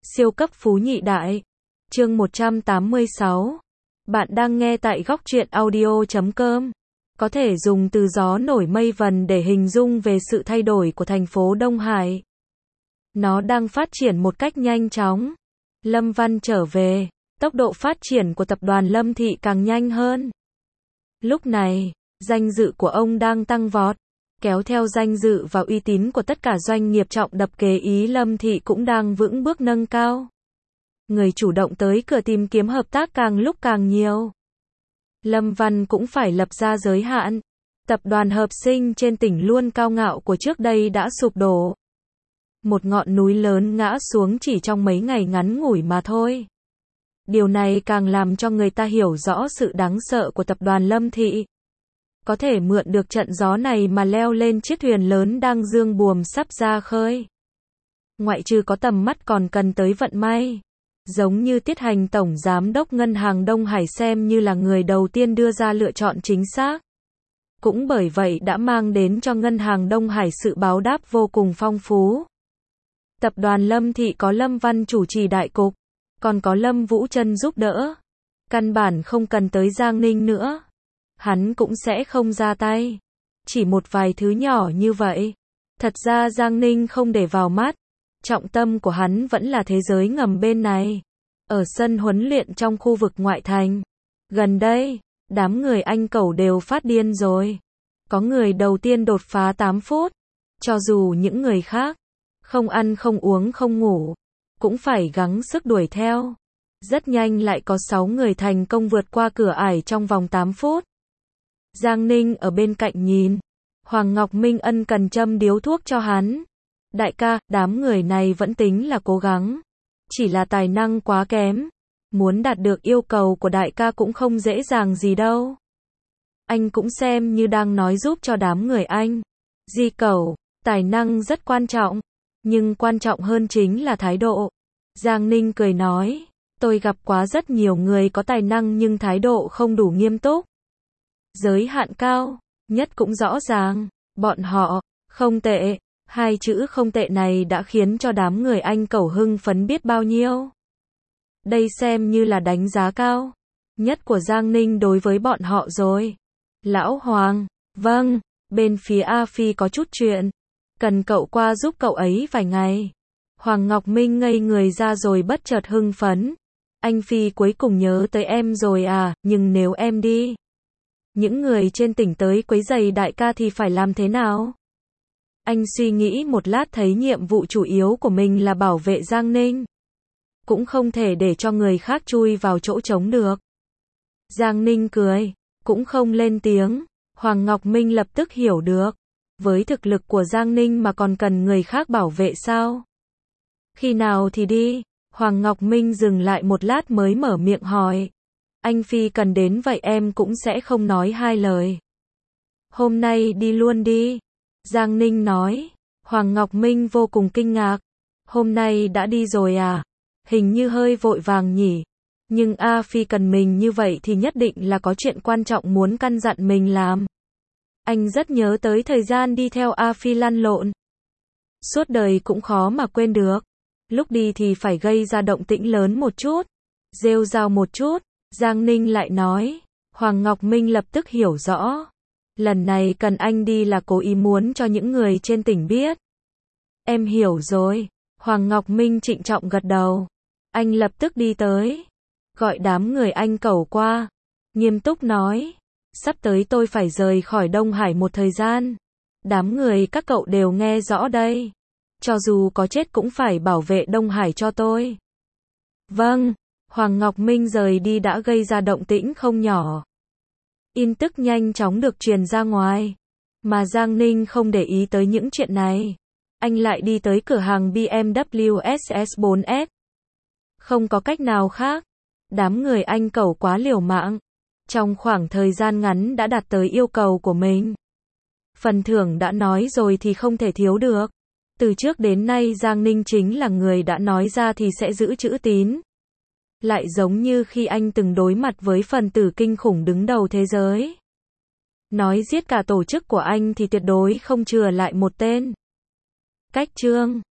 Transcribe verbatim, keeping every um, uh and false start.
Siêu cấp phú nhị đại. Chương một trăm tám mươi sáu. Bạn đang nghe tại góc truyện audio chấm com. Có thể dùng từ gió nổi mây vần để hình dung về sự thay đổi của thành phố Đông Hải. Nó đang phát triển một cách nhanh chóng. Lâm Văn trở về, tốc độ phát triển của tập đoàn Lâm Thị càng nhanh hơn. Lúc này, danh dự của ông đang tăng vọt, kéo theo danh dự và uy tín của tất cả doanh nghiệp trọng đập kế ý Lâm Thị cũng đang vững bước nâng cao. Người chủ động tới cửa tìm kiếm hợp tác càng lúc càng nhiều. Lâm Văn cũng phải lập ra giới hạn. Tập đoàn hợp sinh trên tỉnh luôn cao ngạo của trước đây đã sụp đổ. Một ngọn núi lớn ngã xuống chỉ trong mấy ngày ngắn ngủi mà thôi. Điều này càng làm cho người ta hiểu rõ sự đáng sợ của tập đoàn Lâm Thị. Có thể mượn được trận gió này mà leo lên chiếc thuyền lớn đang dương buồm sắp ra khơi. Ngoại trừ có tầm mắt còn cần tới vận may. Giống như Tiết Hành Tổng Giám đốc Ngân hàng Đông Hải xem như là người đầu tiên đưa ra lựa chọn chính xác. Cũng bởi vậy đã mang đến cho Ngân hàng Đông Hải sự báo đáp vô cùng phong phú. Tập đoàn Lâm Thị có Lâm Văn chủ trì đại cục, còn có Lâm Vũ Trân giúp đỡ. Căn bản không cần tới Giang Ninh nữa. Hắn cũng sẽ không ra tay. Chỉ một vài thứ nhỏ như vậy. Thật ra Giang Ninh không để vào mắt. Trọng tâm của hắn vẫn là thế giới ngầm bên này. Ở sân huấn luyện trong khu vực ngoại thành. Gần đây, đám người Anh Cẩu đều phát điên rồi. Có người đầu tiên đột phá tám phút. Cho dù những người khác, không ăn không uống không ngủ, cũng phải gắng sức đuổi theo. Rất nhanh lại có sáu người thành công vượt qua cửa ải trong vòng tám phút. Giang Ninh ở bên cạnh nhìn. Hoàng Ngọc Minh ân cần châm điếu thuốc cho hắn. Đại ca, đám người này vẫn tính là cố gắng. Chỉ là tài năng quá kém. Muốn đạt được yêu cầu của đại ca cũng không dễ dàng gì đâu. Anh cũng xem như đang nói giúp cho đám người anh. Di Cẩu, tài năng rất quan trọng. Nhưng quan trọng hơn chính là thái độ. Giang Ninh cười nói. Tôi gặp quá rất nhiều người có tài năng nhưng thái độ không đủ nghiêm túc. Giới hạn cao, nhất cũng rõ ràng. Bọn họ, không tệ. Hai chữ không tệ này đã khiến cho đám người Anh Cẩu hưng phấn biết bao nhiêu. Đây xem như là đánh giá cao nhất của Giang Ninh đối với bọn họ rồi. Lão Hoàng, vâng, bên phía A Phi có chút chuyện. Cần cậu qua giúp cậu ấy vài ngày. Hoàng Ngọc Minh ngây người ra rồi bất chợt hưng phấn. Anh Phi cuối cùng nhớ tới em rồi à, nhưng nếu em đi. Những người trên tỉnh tới quấy rầy đại ca thì phải làm thế nào? Anh suy nghĩ một lát thấy nhiệm vụ chủ yếu của mình là bảo vệ Giang Ninh. Cũng không thể để cho người khác chui vào chỗ trống được. Giang Ninh cười, cũng không lên tiếng. Hoàng Ngọc Minh lập tức hiểu được. Với thực lực của Giang Ninh mà còn cần người khác bảo vệ sao? Khi nào thì đi? Hoàng Ngọc Minh dừng lại một lát mới mở miệng hỏi. Anh Phi cần đến vậy em cũng sẽ không nói hai lời. Hôm nay đi luôn đi. Giang Ninh nói. Hoàng Ngọc Minh vô cùng kinh ngạc. Hôm nay đã đi rồi à? Hình như hơi vội vàng nhỉ. Nhưng A Phi cần mình như vậy thì nhất định là có chuyện quan trọng muốn căn dặn mình làm. Anh rất nhớ tới thời gian đi theo A Phi lăn lộn. Suốt đời cũng khó mà quên được. Lúc đi thì phải gây ra động tĩnh lớn một chút. Rêu rao một chút. Giang Ninh lại nói. Hoàng Ngọc Minh lập tức hiểu rõ. Lần này cần anh đi là cố ý muốn cho những người trên tỉnh biết. Em hiểu rồi. Hoàng Ngọc Minh trịnh trọng gật đầu. Anh lập tức đi tới. Gọi đám người Anh Cẩu qua. Nghiêm túc nói. Sắp tới tôi phải rời khỏi Đông Hải một thời gian. Đám người các cậu đều nghe rõ đây. Cho dù có chết cũng phải bảo vệ Đông Hải cho tôi. Vâng. Hoàng Ngọc Minh rời đi đã gây ra động tĩnh không nhỏ. Tin tức nhanh chóng được truyền ra ngoài. Mà Giang Ninh không để ý tới những chuyện này. Anh lại đi tới cửa hàng B M W S S bốn S. Không có cách nào khác. Đám người Anh Cẩu quá liều mạng. Trong khoảng thời gian ngắn đã đạt tới yêu cầu của mình. Phần thưởng đã nói rồi thì không thể thiếu được. Từ trước đến nay Giang Ninh chính là người đã nói ra thì sẽ giữ chữ tín. Lại giống như khi anh từng đối mặt với phần tử kinh khủng đứng đầu thế giới. Nói giết cả tổ chức của anh thì tuyệt đối không chừa lại một tên. Cách chương